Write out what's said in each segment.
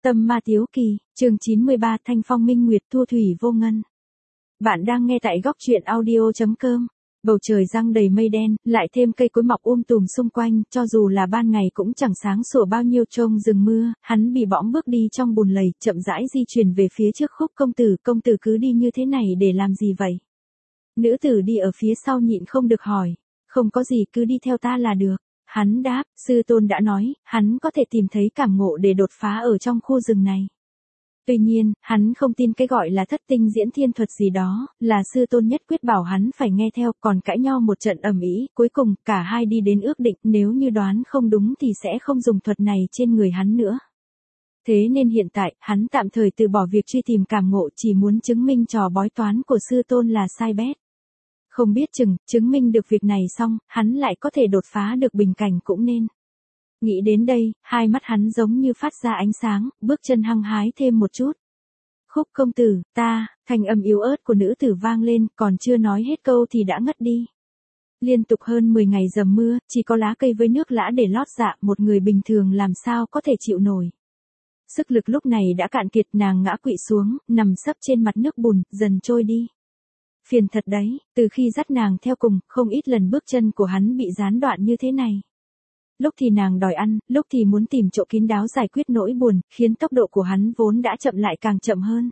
Tâm ma tiếu kỳ, chương 93 Thanh phong minh nguyệt thu thủy vô ngân. Bạn đang nghe tại góc truyện audio.com. Bầu trời giăng đầy mây đen, lại thêm cây cối mọc tùm xung quanh, cho dù là ban ngày cũng chẳng sáng sủa bao nhiêu trông rừng mưa, hắn bị bõm bước đi trong bùn lầy, chậm rãi di chuyển về phía trước Khúc công tử cứ đi như thế này để làm gì vậy? Nữ tử đi ở phía sau nhịn không được hỏi, không có gì cứ đi theo ta là được. Hắn đáp, sư tôn đã nói, hắn có thể tìm thấy cảm ngộ để đột phá ở trong khu rừng này. Tuy nhiên, hắn không tin cái gọi là thất tinh diễn thiên thuật gì đó, là sư tôn nhất quyết bảo hắn phải nghe theo, còn cãi nhau một trận ầm ĩ, cuối cùng, cả hai đi đến ước định, nếu như đoán không đúng thì sẽ không dùng thuật này trên người hắn nữa. Thế nên hiện tại, hắn tạm thời từ bỏ việc truy tìm cảm ngộ, chỉ muốn chứng minh trò bói toán của sư tôn là sai bét. Không biết chứng minh được việc này xong, hắn lại có thể đột phá được bình cảnh cũng nên. Nghĩ đến đây, hai mắt hắn giống như phát ra ánh sáng, bước chân hăng hái thêm một chút. Khúc công tử, thanh âm yếu ớt của nữ tử vang lên, còn chưa nói hết câu thì đã ngất đi. Liên tục hơn 10 ngày dầm mưa, chỉ có lá cây với nước lã để lót dạ, một người bình thường làm sao có thể chịu nổi. Sức lực lúc này đã cạn kiệt, nàng ngã quỵ xuống, nằm sấp trên mặt nước bùn, dần trôi đi. Phiền thật đấy, từ khi dắt nàng theo cùng, không ít lần bước chân của hắn bị gián đoạn như thế này. Lúc thì nàng đòi ăn, lúc thì muốn tìm chỗ kín đáo giải quyết nỗi buồn, khiến tốc độ của hắn vốn đã chậm lại càng chậm hơn.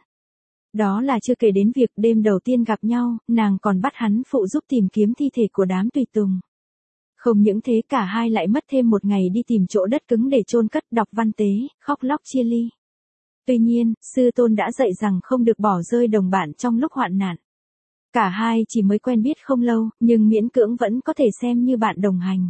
Đó là chưa kể đến việc đêm đầu tiên gặp nhau, nàng còn bắt hắn phụ giúp tìm kiếm thi thể của đám tùy tùng. Không những thế, cả hai lại mất thêm một ngày đi tìm chỗ đất cứng để chôn cất, đọc văn tế, khóc lóc chia ly. Tuy nhiên, sư tôn đã dạy rằng không được bỏ rơi đồng bạn trong lúc hoạn nạn. Cả hai chỉ mới quen biết không lâu, nhưng miễn cưỡng vẫn có thể xem như bạn đồng hành.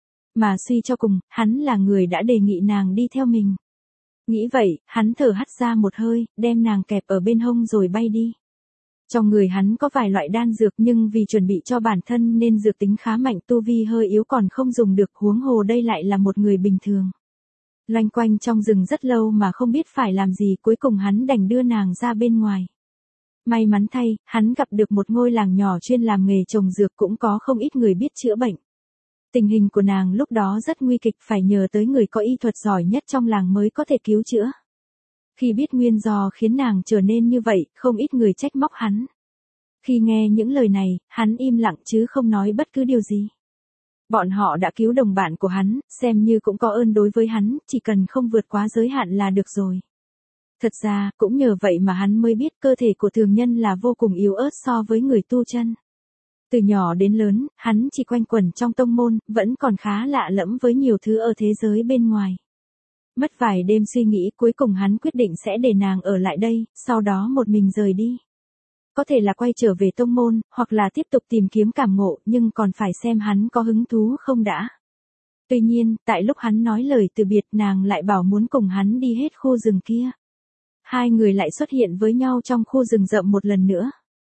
Mà suy cho cùng, hắn là người đã đề nghị nàng đi theo mình. Nghĩ vậy, hắn thở hắt ra một hơi, đem nàng kẹp ở bên hông rồi bay đi. Trong người hắn có vài loại đan dược, nhưng vì chuẩn bị cho bản thân nên dược tính khá mạnh, tu vi hơi yếu còn không dùng được, huống hồ đây lại là một người bình thường. Loanh quanh trong rừng rất lâu mà không biết phải làm gì, cuối cùng hắn đành đưa nàng ra bên ngoài. May mắn thay, hắn gặp được một ngôi làng nhỏ chuyên làm nghề trồng dược, cũng có không ít người biết chữa bệnh. Tình hình của nàng lúc đó rất nguy kịch, phải nhờ tới người có y thuật giỏi nhất trong làng mới có thể cứu chữa. Khi biết nguyên do khiến nàng trở nên như vậy, không ít người trách móc hắn. Khi nghe những lời này, hắn im lặng chứ không nói bất cứ điều gì. Bọn họ đã cứu đồng bạn của hắn, xem như cũng có ơn đối với hắn, chỉ cần không vượt quá giới hạn là được rồi. Thật ra, cũng nhờ vậy mà hắn mới biết cơ thể của thường nhân là vô cùng yếu ớt so với người tu chân. Từ nhỏ đến lớn, hắn chỉ quanh quẩn trong tông môn, vẫn còn khá lạ lẫm với nhiều thứ ở thế giới bên ngoài. Mất vài đêm suy nghĩ, cuối cùng hắn quyết định sẽ để nàng ở lại đây, sau đó một mình rời đi. Có thể là quay trở về tông môn, hoặc là tiếp tục tìm kiếm cảm ngộ, nhưng còn phải xem hắn có hứng thú không đã. Tuy nhiên, tại lúc hắn nói lời từ biệt, nàng lại bảo muốn cùng hắn đi hết khu rừng kia. Hai người lại xuất hiện với nhau trong khu rừng rậm một lần nữa.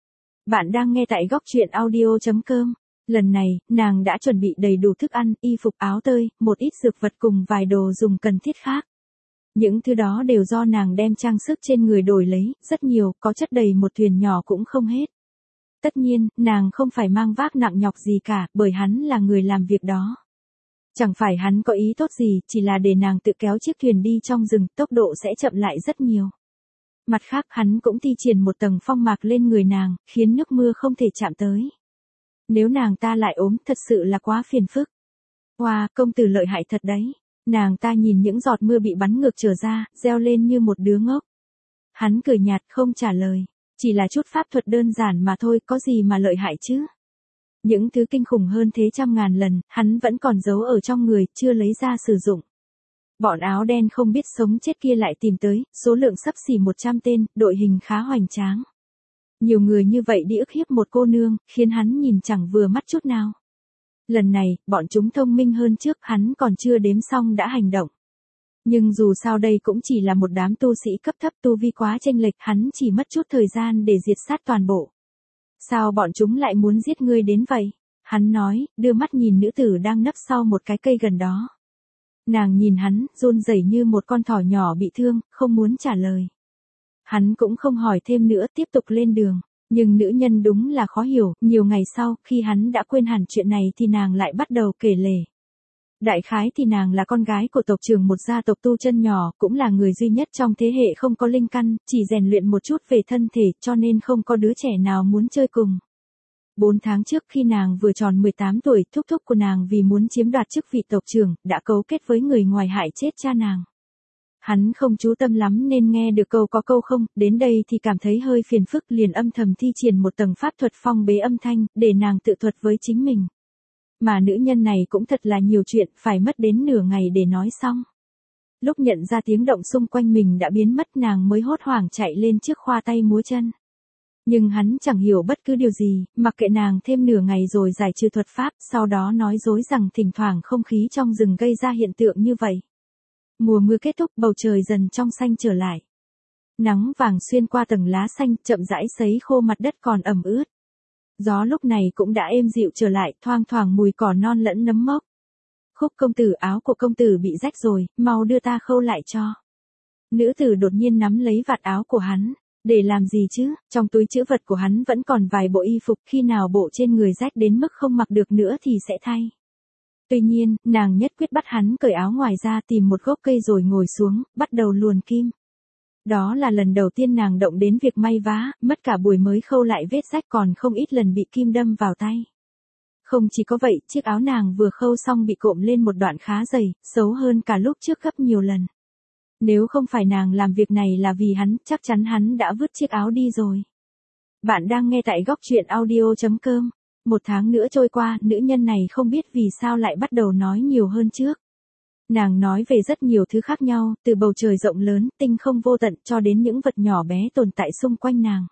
Bạn đang nghe tại góc truyện audio.com. Lần này, nàng đã chuẩn bị đầy đủ thức ăn, y phục áo tơi, một ít dược vật cùng vài đồ dùng cần thiết khác. Những thứ đó đều do nàng đem trang sức trên người đổi lấy, rất nhiều, có chất đầy một thuyền nhỏ cũng không hết. Tất nhiên, nàng không phải mang vác nặng nhọc gì cả, bởi hắn là người làm việc đó. Chẳng phải hắn có ý tốt gì, chỉ là để nàng tự kéo chiếc thuyền đi trong rừng, tốc độ sẽ chậm lại rất nhiều. Mặt khác, hắn cũng thi triển một tầng phong mạc lên người nàng, khiến nước mưa không thể chạm tới. Nếu nàng ta lại ốm, thật sự là quá phiền phức. Wow, công tử lợi hại thật đấy. Nàng ta nhìn những giọt mưa bị bắn ngược trở ra, reo lên như một đứa ngốc. Hắn cười nhạt không trả lời. Chỉ là chút pháp thuật đơn giản mà thôi, có gì mà lợi hại chứ. Những thứ kinh khủng hơn thế trăm ngàn lần, hắn vẫn còn giấu ở trong người, chưa lấy ra sử dụng. Bọn áo đen không biết sống chết kia lại tìm tới, số lượng xấp xỉ 100 tên, đội hình khá hoành tráng. Nhiều người như vậy đi ức hiếp một cô nương, khiến hắn nhìn chẳng vừa mắt chút nào. Lần này, bọn chúng thông minh hơn trước, hắn còn chưa đếm xong đã hành động. Nhưng dù sao đây cũng chỉ là một đám tu sĩ cấp thấp, tu vi quá chênh lệch, hắn chỉ mất chút thời gian để diệt sát toàn bộ. Sao bọn chúng lại muốn giết ngươi đến vậy? Hắn nói, đưa mắt nhìn nữ tử đang nấp sau một cái cây gần đó. Nàng nhìn hắn, run rẩy như một con thỏ nhỏ bị thương, không muốn trả lời. Hắn cũng không hỏi thêm nữa, tiếp tục lên đường. Nhưng nữ nhân đúng là khó hiểu, nhiều ngày sau, khi hắn đã quên hẳn chuyện này thì nàng lại bắt đầu kể lể. Đại khái thì nàng là con gái của tộc trưởng một gia tộc tu chân nhỏ, cũng là người duy nhất trong thế hệ không có linh căn, chỉ rèn luyện một chút về thân thể, cho nên không có đứa trẻ nào muốn chơi cùng. 4 tháng trước khi nàng vừa tròn 18 tuổi, thúc thúc của nàng vì muốn chiếm đoạt chức vị tộc trưởng, đã cấu kết với người ngoài hại chết cha nàng. Hắn không chú tâm lắm nên nghe được câu có câu không, đến đây thì cảm thấy hơi phiền phức, liền âm thầm thi triển một tầng pháp thuật phong bế âm thanh, để nàng tự thuật với chính mình. Mà nữ nhân này cũng thật là nhiều chuyện, phải mất đến nửa ngày để nói xong. Lúc nhận ra tiếng động xung quanh mình đã biến mất, nàng mới hốt hoảng chạy lên trước khoa tay múa chân. Nhưng hắn chẳng hiểu bất cứ điều gì, mặc kệ nàng thêm nửa ngày rồi giải trừ thuật pháp, sau đó nói dối rằng thỉnh thoảng không khí trong rừng gây ra hiện tượng như vậy. Mùa mưa kết thúc, bầu trời dần trong xanh trở lại. Nắng vàng xuyên qua tầng lá xanh, chậm rãi sấy khô mặt đất còn ẩm ướt. Gió lúc này cũng đã êm dịu trở lại, thoang thoảng mùi cỏ non lẫn nấm mốc. Khúc công tử, áo của công tử bị rách rồi, mau đưa ta khâu lại cho. Nữ tử đột nhiên nắm lấy vạt áo của hắn. Để làm gì chứ, trong túi trữ vật của hắn vẫn còn vài bộ y phục, khi nào bộ trên người rách đến mức không mặc được nữa thì sẽ thay. Tuy nhiên, nàng nhất quyết bắt hắn cởi áo ngoài ra, tìm một gốc cây rồi ngồi xuống, bắt đầu luồn kim. Đó là lần đầu tiên nàng động đến việc may vá, mất cả buổi mới khâu lại vết rách, còn không ít lần bị kim đâm vào tay. Không chỉ có vậy, chiếc áo nàng vừa khâu xong bị cộm lên một đoạn khá dày, xấu hơn cả lúc trước gấp nhiều lần. Nếu không phải nàng làm việc này là vì hắn, chắc chắn hắn đã vứt chiếc áo đi rồi. Bạn đang nghe tại góc truyện audio.com. 1 tháng nữa trôi qua, nữ nhân này không biết vì sao lại bắt đầu nói nhiều hơn trước. Nàng nói về rất nhiều thứ khác nhau, từ bầu trời rộng lớn, tinh không vô tận cho đến những vật nhỏ bé tồn tại xung quanh nàng.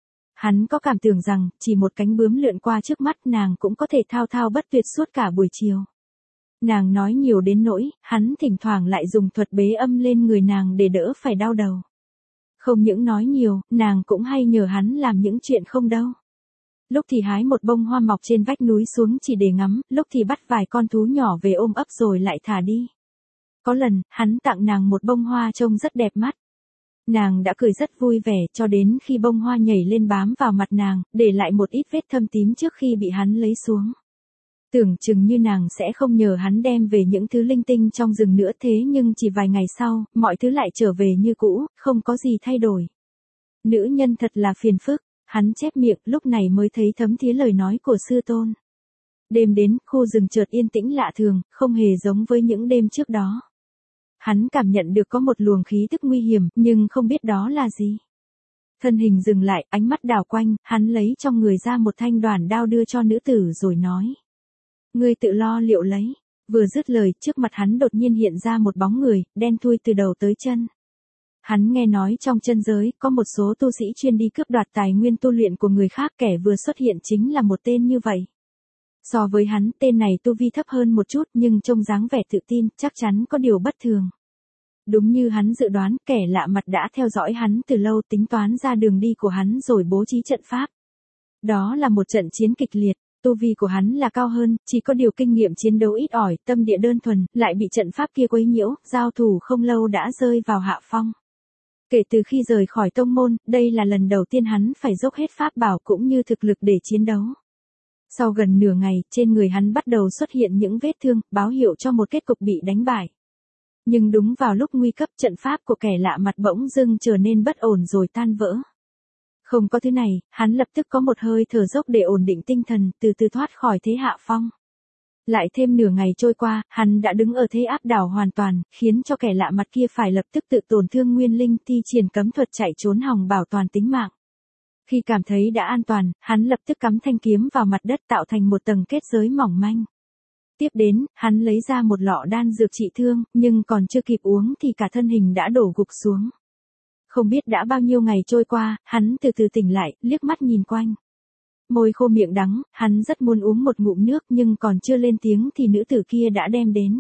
Hắn có cảm tưởng rằng, chỉ một cánh bướm lượn qua trước mắt nàng cũng có thể thao thao bất tuyệt suốt cả buổi chiều. Nàng nói nhiều đến nỗi, hắn thỉnh thoảng lại dùng thuật bế âm lên người nàng để đỡ phải đau đầu. Không những nói nhiều, nàng cũng hay nhờ hắn làm những chuyện không đâu. Lúc thì hái một bông hoa mọc trên vách núi xuống chỉ để ngắm, lúc thì bắt vài con thú nhỏ về ôm ấp rồi lại thả đi. Có lần, hắn tặng nàng một bông hoa trông rất đẹp mắt. Nàng đã cười rất vui vẻ cho đến khi bông hoa nhảy lên bám vào mặt nàng, để lại một ít vết thâm tím trước khi bị hắn lấy xuống. Tưởng chừng như nàng sẽ không nhờ hắn đem về những thứ linh tinh trong rừng nữa, thế nhưng chỉ vài ngày sau, mọi thứ lại trở về như cũ, không có gì thay đổi. Nữ nhân thật là phiền phức, hắn chép miệng, lúc này mới thấy thấm thía lời nói của sư tôn. Đêm đến, khu rừng chợt yên tĩnh lạ thường, không hề giống với những đêm trước đó. Hắn cảm nhận được có một luồng khí tức nguy hiểm, nhưng không biết đó là gì. Thân hình dừng lại, ánh mắt đảo quanh, hắn lấy trong người ra một thanh đoản đao đưa cho nữ tử rồi nói. Ngươi tự lo liệu lấy. Vừa dứt lời, trước mặt hắn đột nhiên hiện ra một bóng người, đen thui từ đầu tới chân. Hắn nghe nói trong chân giới, có một số tu sĩ chuyên đi cướp đoạt tài nguyên tu luyện của người khác, kẻ vừa xuất hiện chính là một tên như vậy. So với hắn, tên này tu vi thấp hơn một chút nhưng trông dáng vẻ tự tin, chắc chắn có điều bất thường. Đúng như hắn dự đoán, kẻ lạ mặt đã theo dõi hắn từ lâu, tính toán ra đường đi của hắn rồi bố trí trận pháp. Đó là một trận chiến kịch liệt. Tu vi của hắn là cao hơn, chỉ có điều kinh nghiệm chiến đấu ít ỏi, tâm địa đơn thuần, lại bị trận pháp kia quấy nhiễu, giao thủ không lâu đã rơi vào hạ phong. Kể từ khi rời khỏi tông môn, đây là lần đầu tiên hắn phải dốc hết pháp bảo cũng như thực lực để chiến đấu. Sau gần nửa ngày, trên người hắn bắt đầu xuất hiện những vết thương, báo hiệu cho một kết cục bị đánh bại. Nhưng đúng vào lúc nguy cấp, trận pháp của kẻ lạ mặt bỗng dưng trở nên bất ổn rồi tan vỡ. Không có thứ này, hắn lập tức có một hơi thở dốc để ổn định tinh thần, từ từ thoát khỏi thế hạ phong. Lại thêm nửa ngày trôi qua, hắn đã đứng ở thế áp đảo hoàn toàn, khiến cho kẻ lạ mặt kia phải lập tức tự tổn thương nguyên linh, thi triển cấm thuật chạy trốn hòng bảo toàn tính mạng. Khi cảm thấy đã an toàn, hắn lập tức cắm thanh kiếm vào mặt đất tạo thành một tầng kết giới mỏng manh. Tiếp đến, hắn lấy ra một lọ đan dược trị thương, nhưng còn chưa kịp uống thì cả thân hình đã đổ gục xuống. Không biết đã bao nhiêu ngày trôi qua, hắn từ từ tỉnh lại, liếc mắt nhìn quanh. Môi khô miệng đắng, hắn rất muốn uống một ngụm nước nhưng còn chưa lên tiếng thì nữ tử kia đã đem đến.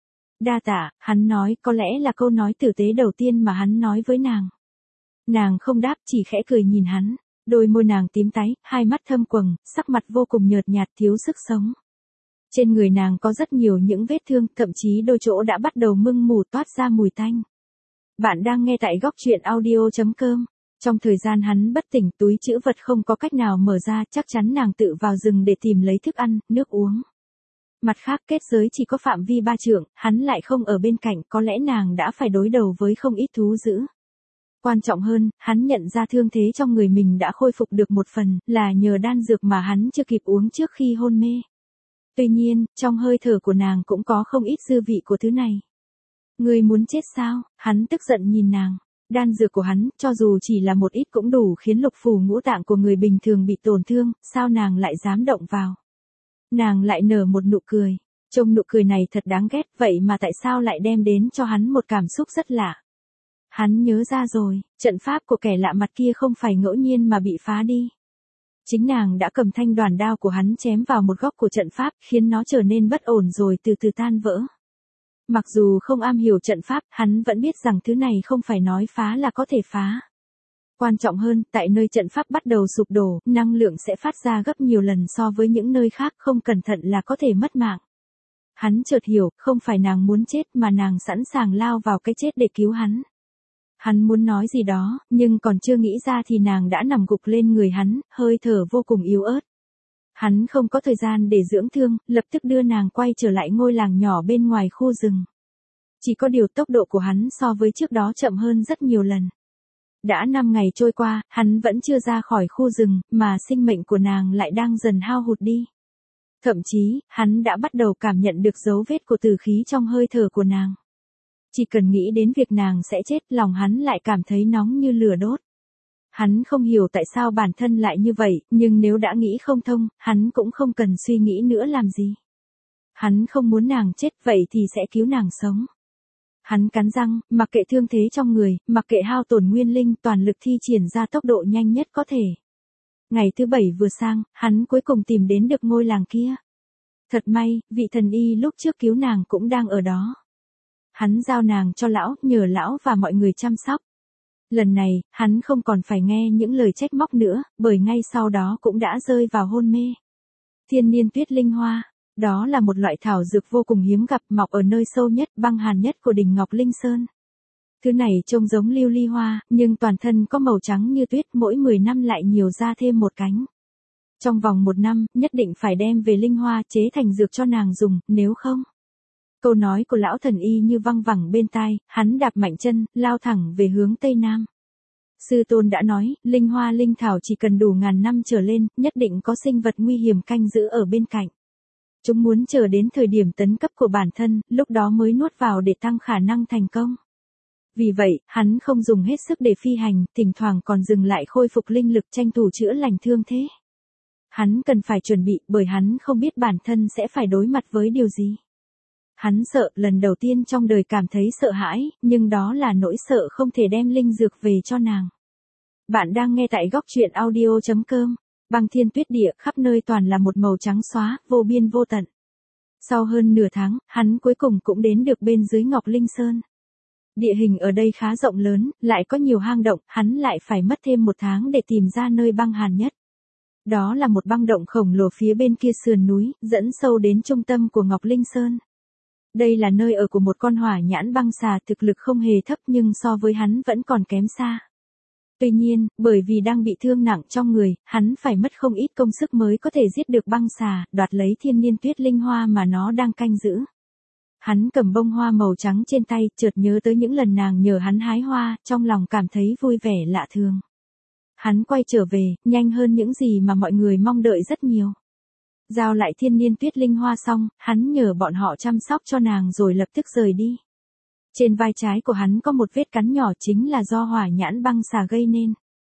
Đa tạ, hắn nói, có lẽ là câu nói tử tế đầu tiên mà hắn nói với nàng. Nàng không đáp, chỉ khẽ cười nhìn hắn. Đôi môi nàng tím tái, hai mắt thâm quầng, sắc mặt vô cùng nhợt nhạt, thiếu sức sống. Trên người nàng có rất nhiều những vết thương, thậm chí đôi chỗ đã bắt đầu mưng mủ toát ra mùi tanh. Bạn đang nghe tại góc truyện audio.com. Trong thời gian hắn bất tỉnh, túi trữ vật không có cách nào mở ra, chắc chắn nàng tự vào rừng để tìm lấy thức ăn, nước uống. Mặt khác kết giới chỉ có phạm vi 3 trượng, hắn lại không ở bên cạnh, có lẽ nàng đã phải đối đầu với không ít thú dữ. Quan trọng hơn, hắn nhận ra thương thế trong người mình đã khôi phục được một phần, là nhờ đan dược mà hắn chưa kịp uống trước khi hôn mê. Tuy nhiên, trong hơi thở của nàng cũng có không ít dư vị của thứ này. Ngươi muốn chết sao? Hắn tức giận nhìn nàng. Đan dược của hắn, cho dù chỉ là một ít cũng đủ khiến lục phủ ngũ tạng của người bình thường bị tổn thương, sao nàng lại dám động vào? Nàng lại nở một nụ cười. Trông nụ cười này thật đáng ghét, vậy mà tại sao lại đem đến cho hắn một cảm xúc rất lạ. Hắn nhớ ra rồi, trận pháp của kẻ lạ mặt kia không phải ngẫu nhiên mà bị phá đi. Chính nàng đã cầm thanh đoàn đao của hắn chém vào một góc của trận pháp, khiến nó trở nên bất ổn rồi từ từ tan vỡ. Mặc dù không am hiểu trận pháp, hắn vẫn biết rằng thứ này không phải nói phá là có thể phá. Quan trọng hơn, tại nơi trận pháp bắt đầu sụp đổ, năng lượng sẽ phát ra gấp nhiều lần so với những nơi khác, không cẩn thận là có thể mất mạng. Hắn chợt hiểu, không phải nàng muốn chết mà nàng sẵn sàng lao vào cái chết để cứu hắn. Hắn muốn nói gì đó, nhưng còn chưa nghĩ ra thì nàng đã nằm gục lên người hắn, hơi thở vô cùng yếu ớt. Hắn không có thời gian để dưỡng thương, lập tức đưa nàng quay trở lại ngôi làng nhỏ bên ngoài khu rừng. Chỉ có điều tốc độ của hắn so với trước đó chậm hơn rất nhiều lần. Đã 5 ngày trôi qua, hắn vẫn chưa ra khỏi khu rừng, mà sinh mệnh của nàng lại đang dần hao hụt đi. Thậm chí, hắn đã bắt đầu cảm nhận được dấu vết của tử khí trong hơi thở của nàng. Chỉ cần nghĩ đến việc nàng sẽ chết, lòng hắn lại cảm thấy nóng như lửa đốt. Hắn không hiểu tại sao bản thân lại như vậy, nhưng nếu đã nghĩ không thông, hắn cũng không cần suy nghĩ nữa làm gì. Hắn không muốn nàng chết, vậy thì sẽ cứu nàng sống. Hắn cắn răng, mặc kệ thương thế trong người, mặc kệ hao tổn nguyên linh, toàn lực thi triển ra tốc độ nhanh nhất có thể. Ngày thứ 7 vừa sang, hắn cuối cùng tìm đến được ngôi làng kia. Thật may, vị thần y lúc trước cứu nàng cũng đang ở đó. Hắn giao nàng cho lão, nhờ lão và mọi người chăm sóc. Lần này, hắn không còn phải nghe những lời trách móc nữa, bởi ngay sau đó cũng đã rơi vào hôn mê. Thiên niên tuyết linh hoa, đó là một loại thảo dược vô cùng hiếm gặp, mọc ở nơi sâu nhất, băng hàn nhất của đỉnh Ngọc Linh Sơn. Thứ này trông giống lưu ly hoa, nhưng toàn thân có màu trắng như tuyết, mỗi 10 năm lại nhiều ra thêm một cánh. Trong vòng 1 năm, nhất định phải đem về linh hoa chế thành dược cho nàng dùng, nếu không. Câu nói của lão thần y như văng vẳng bên tai, hắn đạp mạnh chân, lao thẳng về hướng Tây Nam. Sư tôn đã nói, linh hoa linh thảo chỉ cần đủ ngàn năm trở lên, nhất định có sinh vật nguy hiểm canh giữ ở bên cạnh. Chúng muốn chờ đến thời điểm tấn cấp của bản thân, lúc đó mới nuốt vào để tăng khả năng thành công. Vì vậy, hắn không dùng hết sức để phi hành, thỉnh thoảng còn dừng lại khôi phục linh lực tranh thủ chữa lành thương thế. Hắn cần phải chuẩn bị, bởi hắn không biết bản thân sẽ phải đối mặt với điều gì. Hắn sợ, lần đầu tiên trong đời cảm thấy sợ hãi, nhưng đó là nỗi sợ không thể đem linh dược về cho nàng. Bạn đang nghe tại góc truyện audio.com. Băng thiên tuyết địa, khắp nơi toàn là một màu trắng xóa, vô biên vô tận. Sau hơn nửa tháng, hắn cuối cùng cũng đến được bên dưới Ngọc Linh Sơn. Địa hình ở đây khá rộng lớn, lại có nhiều hang động, hắn lại phải mất thêm 1 tháng để tìm ra nơi băng hàn nhất. Đó là một băng động khổng lồ phía bên kia sườn núi, dẫn sâu đến trung tâm của Ngọc Linh Sơn. Đây là nơi ở của một con hỏa nhãn băng xà, thực lực không hề thấp nhưng so với hắn vẫn còn kém xa. Tuy nhiên, bởi vì đang bị thương nặng trong người, hắn phải mất không ít công sức mới có thể giết được băng xà, đoạt lấy thiên niên tuyết linh hoa mà nó đang canh giữ. Hắn cầm bông hoa màu trắng trên tay, chợt nhớ tới những lần nàng nhờ hắn hái hoa, trong lòng cảm thấy vui vẻ lạ thường. Hắn quay trở về, nhanh hơn những gì mà mọi người mong đợi rất nhiều. Giao lại thiên niên tuyết linh hoa xong, hắn nhờ bọn họ chăm sóc cho nàng rồi lập tức rời đi. Trên vai trái của hắn có một vết cắn nhỏ, chính là do hỏa nhãn băng xà gây nên.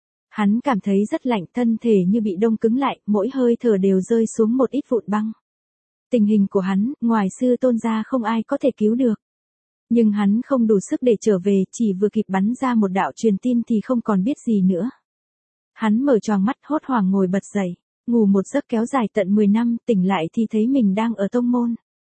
Hắn cảm thấy rất lạnh, thân thể như bị đông cứng lại, mỗi hơi thở đều rơi xuống một ít vụn băng. Tình hình của hắn, ngoài sư tôn ra không ai có thể cứu được. Nhưng hắn không đủ sức để trở về, chỉ vừa kịp bắn ra một đạo truyền tin thì không còn biết gì nữa. Hắn mở choàng mắt, hốt hoảng ngồi bật dậy, ngủ một giấc kéo dài tận 10 năm, tỉnh lại thì thấy mình đang ở tông môn.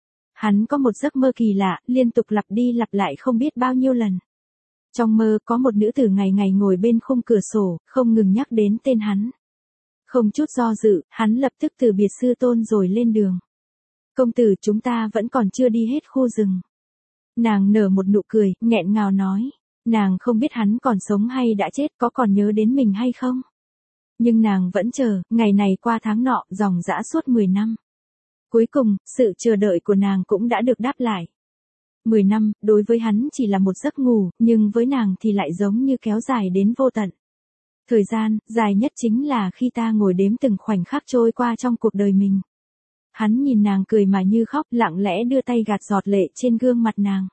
Hắn có một giấc mơ kỳ lạ, liên tục lặp đi lặp lại không biết bao nhiêu lần. Trong mơ, có một nữ tử ngày ngày ngồi bên khung cửa sổ, không ngừng nhắc đến tên hắn. Không chút do dự, hắn lập tức từ biệt sư tôn rồi lên đường. Công tử, chúng ta vẫn còn chưa đi hết khu rừng. Nàng nở một nụ cười, nghẹn ngào nói. Nàng không biết hắn còn sống hay đã chết, có còn nhớ đến mình hay không. Nhưng nàng vẫn chờ, ngày này qua tháng nọ, dòng dã suốt 10 năm. Cuối cùng, sự chờ đợi của nàng cũng đã được đáp lại. 10 năm, đối với hắn chỉ là một giấc ngủ, nhưng với nàng thì lại giống như kéo dài đến vô tận. Thời gian, dài nhất chính là khi ta ngồi đếm từng khoảnh khắc trôi qua trong cuộc đời mình. Hắn nhìn nàng cười mà như khóc, lặng lẽ đưa tay gạt giọt lệ trên gương mặt nàng.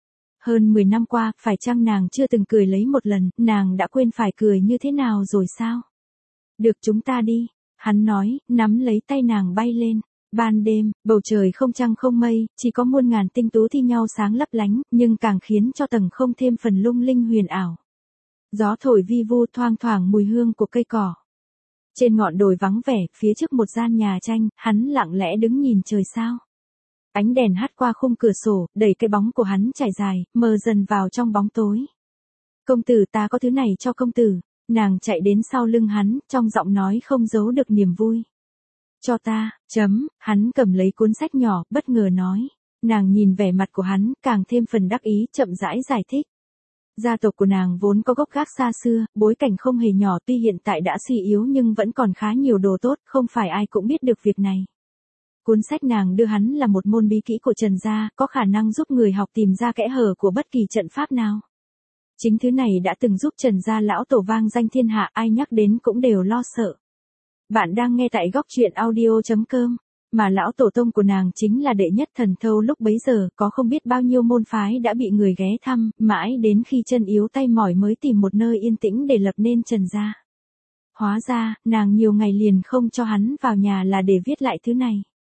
Hơn 10 năm qua, phải chăng nàng chưa từng cười lấy một lần, nàng đã quên phải cười như thế nào rồi sao? Được, chúng ta đi, hắn nói, nắm lấy tay nàng bay lên. Ban đêm, bầu trời không trăng không mây, chỉ có muôn ngàn tinh tú thi nhau sáng lấp lánh, nhưng càng khiến cho tầng không thêm phần lung linh huyền ảo. Gió thổi vi vu thoang thoảng mùi hương của cây cỏ. Trên ngọn đồi vắng vẻ, phía trước một gian nhà tranh, hắn lặng lẽ đứng nhìn trời sao. Ánh đèn hắt qua khung cửa sổ, đẩy cái bóng của hắn trải dài, mờ dần vào trong bóng tối. Công tử, ta có thứ này cho công tử. Nàng chạy đến sau lưng hắn, trong giọng nói không giấu được niềm vui. Cho ta, hắn cầm lấy cuốn sách nhỏ, bất ngờ nói. Nàng nhìn vẻ mặt của hắn, càng thêm phần đắc ý, chậm rãi giải thích. Gia tộc của nàng vốn có gốc gác xa xưa, bối cảnh không hề nhỏ, tuy hiện tại đã suy yếu nhưng vẫn còn khá nhiều đồ tốt, không phải ai cũng biết được việc này. Cuốn sách nàng đưa hắn là một môn bí kỹ của Trần gia, có khả năng giúp người học tìm ra kẽ hở của bất kỳ trận pháp nào. Chính thứ này đã từng giúp Trần gia lão tổ vang danh thiên hạ, ai nhắc đến cũng đều lo sợ. Bạn đang nghe tại góc truyện audio.com, mà lão tổ tông của nàng chính là đệ nhất thần thâu lúc bấy giờ, có không biết bao nhiêu môn phái đã bị người ghé thăm, mãi đến khi chân yếu tay mỏi mới tìm một nơi yên tĩnh để lập nên Trần gia. Hóa ra, nàng nhiều ngày liền không cho hắn vào nhà là để viết lại thứ này.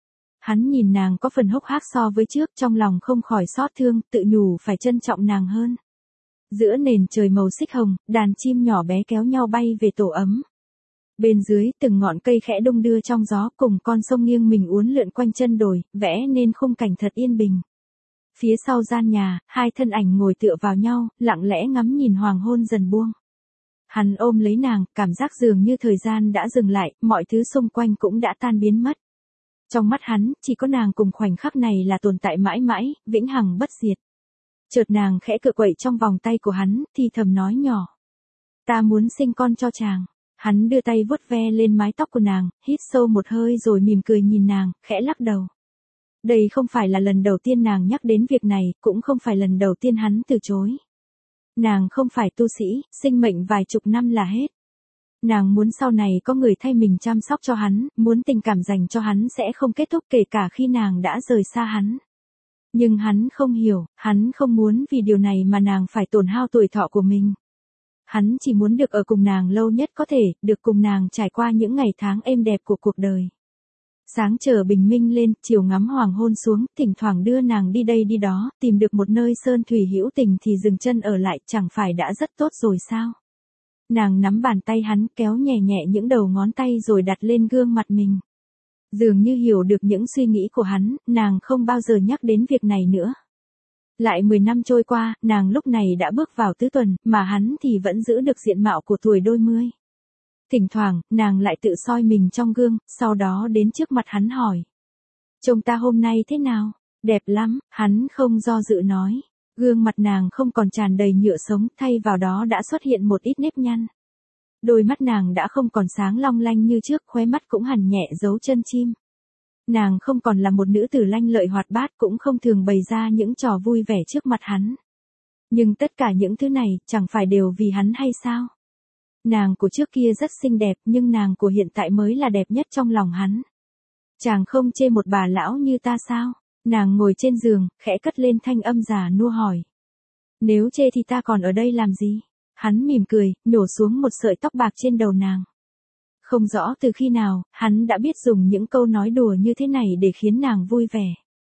Hắn nhìn nàng có phần hốc hác so với trước, trong lòng không khỏi xót thương, tự nhủ phải trân trọng nàng hơn. Giữa nền trời màu xích hồng, đàn chim nhỏ bé kéo nhau bay về tổ ấm. Bên dưới, từng ngọn cây khẽ đung đưa trong gió, cùng con sông nghiêng mình uốn lượn quanh chân đồi, vẽ nên khung cảnh thật yên bình. Phía sau gian nhà, hai thân ảnh ngồi tựa vào nhau, lặng lẽ ngắm nhìn hoàng hôn dần buông. Hắn ôm lấy nàng, cảm giác dường như thời gian đã dừng lại, mọi thứ xung quanh cũng đã tan biến mất. Trong mắt hắn, chỉ có nàng cùng khoảnh khắc này là tồn tại mãi mãi, vĩnh hằng bất diệt. Chợt nàng khẽ cựa quậy trong vòng tay của hắn, thì thầm nói nhỏ. Ta muốn sinh con cho chàng. Hắn đưa tay vuốt ve lên mái tóc của nàng, hít sâu một hơi rồi mỉm cười nhìn nàng, khẽ lắc đầu. Đây không phải là lần đầu tiên nàng nhắc đến việc này, cũng không phải lần đầu tiên hắn từ chối. Nàng không phải tu sĩ, sinh mệnh vài chục năm là hết. Nàng muốn sau này có người thay mình chăm sóc cho hắn, muốn tình cảm dành cho hắn sẽ không kết thúc kể cả khi nàng đã rời xa hắn. Nhưng hắn không hiểu, hắn không muốn vì điều này mà nàng phải tổn hao tuổi thọ của mình. Hắn chỉ muốn được ở cùng nàng lâu nhất có thể, được cùng nàng trải qua những ngày tháng êm đẹp của cuộc đời. Sáng chờ bình minh lên, chiều ngắm hoàng hôn xuống, thỉnh thoảng đưa nàng đi đây đi đó, tìm được một nơi sơn thủy hữu tình thì dừng chân ở lại, chẳng phải đã rất tốt rồi sao? Nàng nắm bàn tay hắn, kéo nhẹ nhẹ những đầu ngón tay rồi đặt lên gương mặt mình. Dường như hiểu được những suy nghĩ của hắn, nàng không bao giờ nhắc đến việc này nữa. Lại 10 năm trôi qua, nàng lúc này đã bước vào tứ tuần, mà hắn thì vẫn giữ được diện mạo của tuổi đôi mươi. Thỉnh thoảng, nàng lại tự soi mình trong gương, sau đó đến trước mặt hắn hỏi. Trông ta hôm nay thế nào? Đẹp lắm, hắn không do dự nói. Gương mặt nàng không còn tràn đầy nhựa sống, thay vào đó đã xuất hiện một ít nếp nhăn. Đôi mắt nàng đã không còn sáng long lanh như trước, khóe mắt cũng hằn nhẹ dấu chân chim. Nàng không còn là một nữ tử lanh lợi hoạt bát, cũng không thường bày ra những trò vui vẻ trước mặt hắn. Nhưng tất cả những thứ này, chẳng phải đều vì hắn hay sao? Nàng của trước kia rất xinh đẹp, nhưng nàng của hiện tại mới là đẹp nhất trong lòng hắn. Chàng không chê một bà lão như ta sao? Nàng ngồi trên giường, khẽ cất lên thanh âm già nua hỏi. Nếu chê thì ta còn ở đây làm gì? Hắn mỉm cười, nhổ xuống một sợi tóc bạc trên đầu nàng. Không rõ từ khi nào, hắn đã biết dùng những câu nói đùa như thế này để khiến nàng vui vẻ.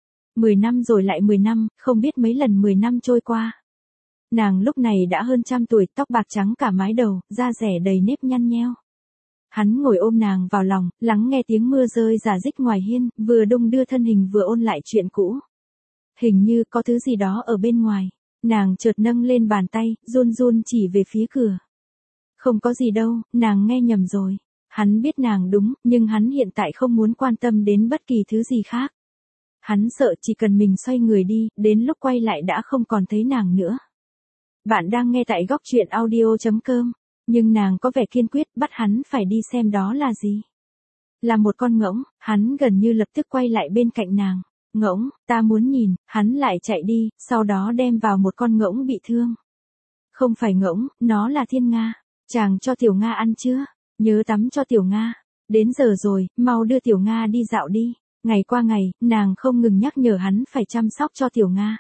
10 năm rồi lại 10 năm, không biết mấy lần 10 năm trôi qua. Nàng lúc này đã hơn trăm tuổi, tóc bạc trắng cả mái đầu, da rẻ đầy nếp nhăn nheo. Hắn ngồi ôm nàng vào lòng, lắng nghe tiếng mưa rơi rả rích ngoài hiên, vừa đung đưa thân hình vừa ôn lại chuyện cũ. Hình như có thứ gì đó ở bên ngoài. Nàng chợt nâng lên bàn tay, run run chỉ về phía cửa. Không có gì đâu, nàng nghe nhầm rồi. Hắn biết nàng đúng, nhưng hắn hiện tại không muốn quan tâm đến bất kỳ thứ gì khác. Hắn sợ chỉ cần mình xoay người đi, đến lúc quay lại đã không còn thấy nàng nữa. Bạn đang nghe tại góc truyện audio.com, nhưng nàng có vẻ kiên quyết bắt hắn phải đi xem đó là gì. Là một con ngỗng, hắn gần như lập tức quay lại bên cạnh nàng. Ngỗng, ta muốn nhìn, hắn lại chạy đi, sau đó đem vào một con ngỗng bị thương. Không phải ngỗng, nó là thiên nga. Chàng cho tiểu Nga ăn chưa? Nhớ tắm cho tiểu Nga. Đến giờ rồi, mau đưa tiểu Nga đi dạo đi. Ngày qua ngày, nàng không ngừng nhắc nhở hắn phải chăm sóc cho tiểu Nga.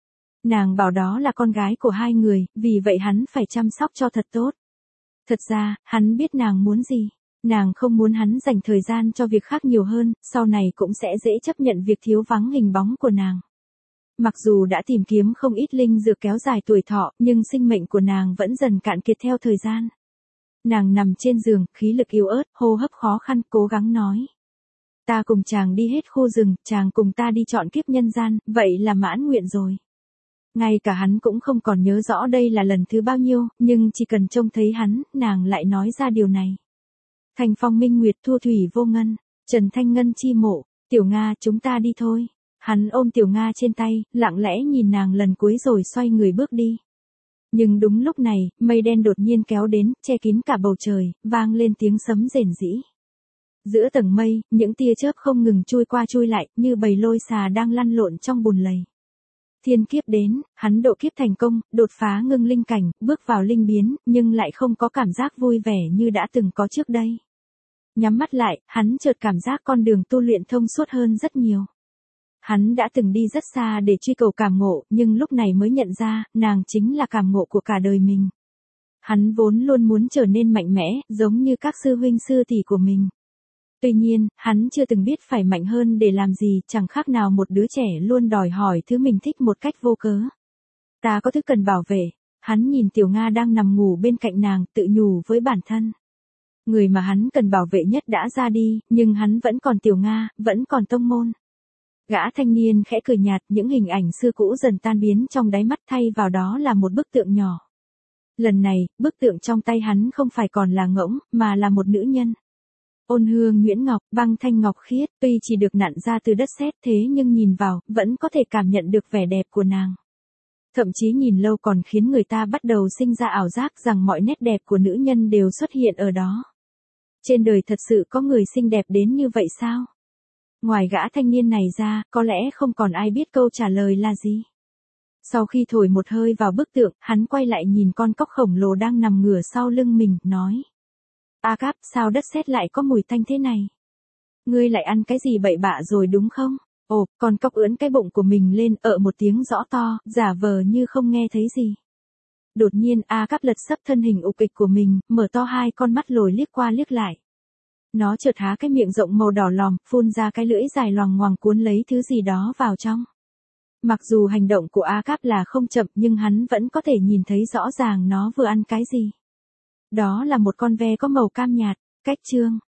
Nàng bảo đó là con gái của hai người, vì vậy hắn phải chăm sóc cho thật tốt. Thật ra, hắn biết nàng muốn gì. Nàng không muốn hắn dành thời gian cho việc khác nhiều hơn, sau này cũng sẽ dễ chấp nhận việc thiếu vắng hình bóng của nàng. Mặc dù đã tìm kiếm không ít linh dược kéo dài tuổi thọ, nhưng sinh mệnh của nàng vẫn dần cạn kiệt theo thời gian. Nàng nằm trên giường, khí lực yếu ớt, hô hấp khó khăn, cố gắng nói. Ta cùng chàng đi hết khu rừng, chàng cùng ta đi chọn kiếp nhân gian, vậy là mãn nguyện rồi. Ngay cả hắn cũng không còn nhớ rõ đây là lần thứ bao nhiêu, nhưng chỉ cần trông thấy hắn, nàng lại nói ra điều này. Thanh phong minh nguyệt thu thủy vô ngân, Trần Thanh Ngân chi mộ, tiểu Nga chúng ta đi thôi. Hắn ôm tiểu Nga trên tay, lặng lẽ nhìn nàng lần cuối rồi xoay người bước đi. Nhưng đúng lúc này, mây đen đột nhiên kéo đến, che kín cả bầu trời, vang lên tiếng sấm rền rĩ. Giữa tầng mây, những tia chớp không ngừng chui qua chui lại, như bầy lôi xà đang lăn lộn trong bùn lầy. Thiên kiếp đến, hắn độ kiếp thành công, đột phá ngưng linh cảnh, bước vào linh biến, nhưng lại không có cảm giác vui vẻ như đã từng có trước đây. Nhắm mắt lại, hắn chợt cảm giác con đường tu luyện thông suốt hơn rất nhiều. Hắn đã từng đi rất xa để truy cầu cảm ngộ, nhưng lúc này mới nhận ra, nàng chính là cảm ngộ của cả đời mình. Hắn vốn luôn muốn trở nên mạnh mẽ, giống như các sư huynh sư tỷ của mình. Tuy nhiên, hắn chưa từng biết phải mạnh hơn để làm gì, chẳng khác nào một đứa trẻ luôn đòi hỏi thứ mình thích một cách vô cớ. Ta có thứ cần bảo vệ. Hắn nhìn tiểu Nga đang nằm ngủ bên cạnh nàng, tự nhủ với bản thân. Người mà hắn cần bảo vệ nhất đã ra đi, nhưng hắn vẫn còn tiểu Nga, vẫn còn tông môn. Gã thanh niên khẽ cười nhạt, những hình ảnh xưa cũ dần tan biến trong đáy mắt, thay vào đó là một bức tượng nhỏ. Lần này, bức tượng trong tay hắn không phải còn là ngỗng, mà là một nữ nhân. Ôn hương nhuyễn ngọc, băng thanh ngọc khiết, tuy chỉ được nặn ra từ đất sét thế nhưng nhìn vào, vẫn có thể cảm nhận được vẻ đẹp của nàng. Thậm chí nhìn lâu còn khiến người ta bắt đầu sinh ra ảo giác rằng mọi nét đẹp của nữ nhân đều xuất hiện ở đó. Trên đời thật sự có người xinh đẹp đến như vậy sao? Ngoài gã thanh niên này ra, có lẽ không còn ai biết câu trả lời là gì. Sau khi thổi một hơi vào bức tượng, hắn quay lại nhìn con cóc khổng lồ đang nằm ngửa sau lưng mình, nói. A Cáp, sao đất sét lại có mùi tanh thế này? Ngươi lại ăn cái gì bậy bạ rồi đúng không? Ồ, con cóc ưỡn cái bụng của mình lên, một tiếng rõ to, giả vờ như không nghe thấy gì. Đột nhiên A Cáp lật sấp thân hình ục ịch của mình, mở to hai con mắt lồi liếc qua liếc lại. Nó chợt há cái miệng rộng màu đỏ lòm, phun ra cái lưỡi dài loằng ngoằng cuốn lấy thứ gì đó vào trong. Mặc dù hành động của A Cáp là không chậm nhưng hắn vẫn có thể nhìn thấy rõ ràng nó vừa ăn cái gì. Đó là một con ve có màu cam nhạt. Cách chương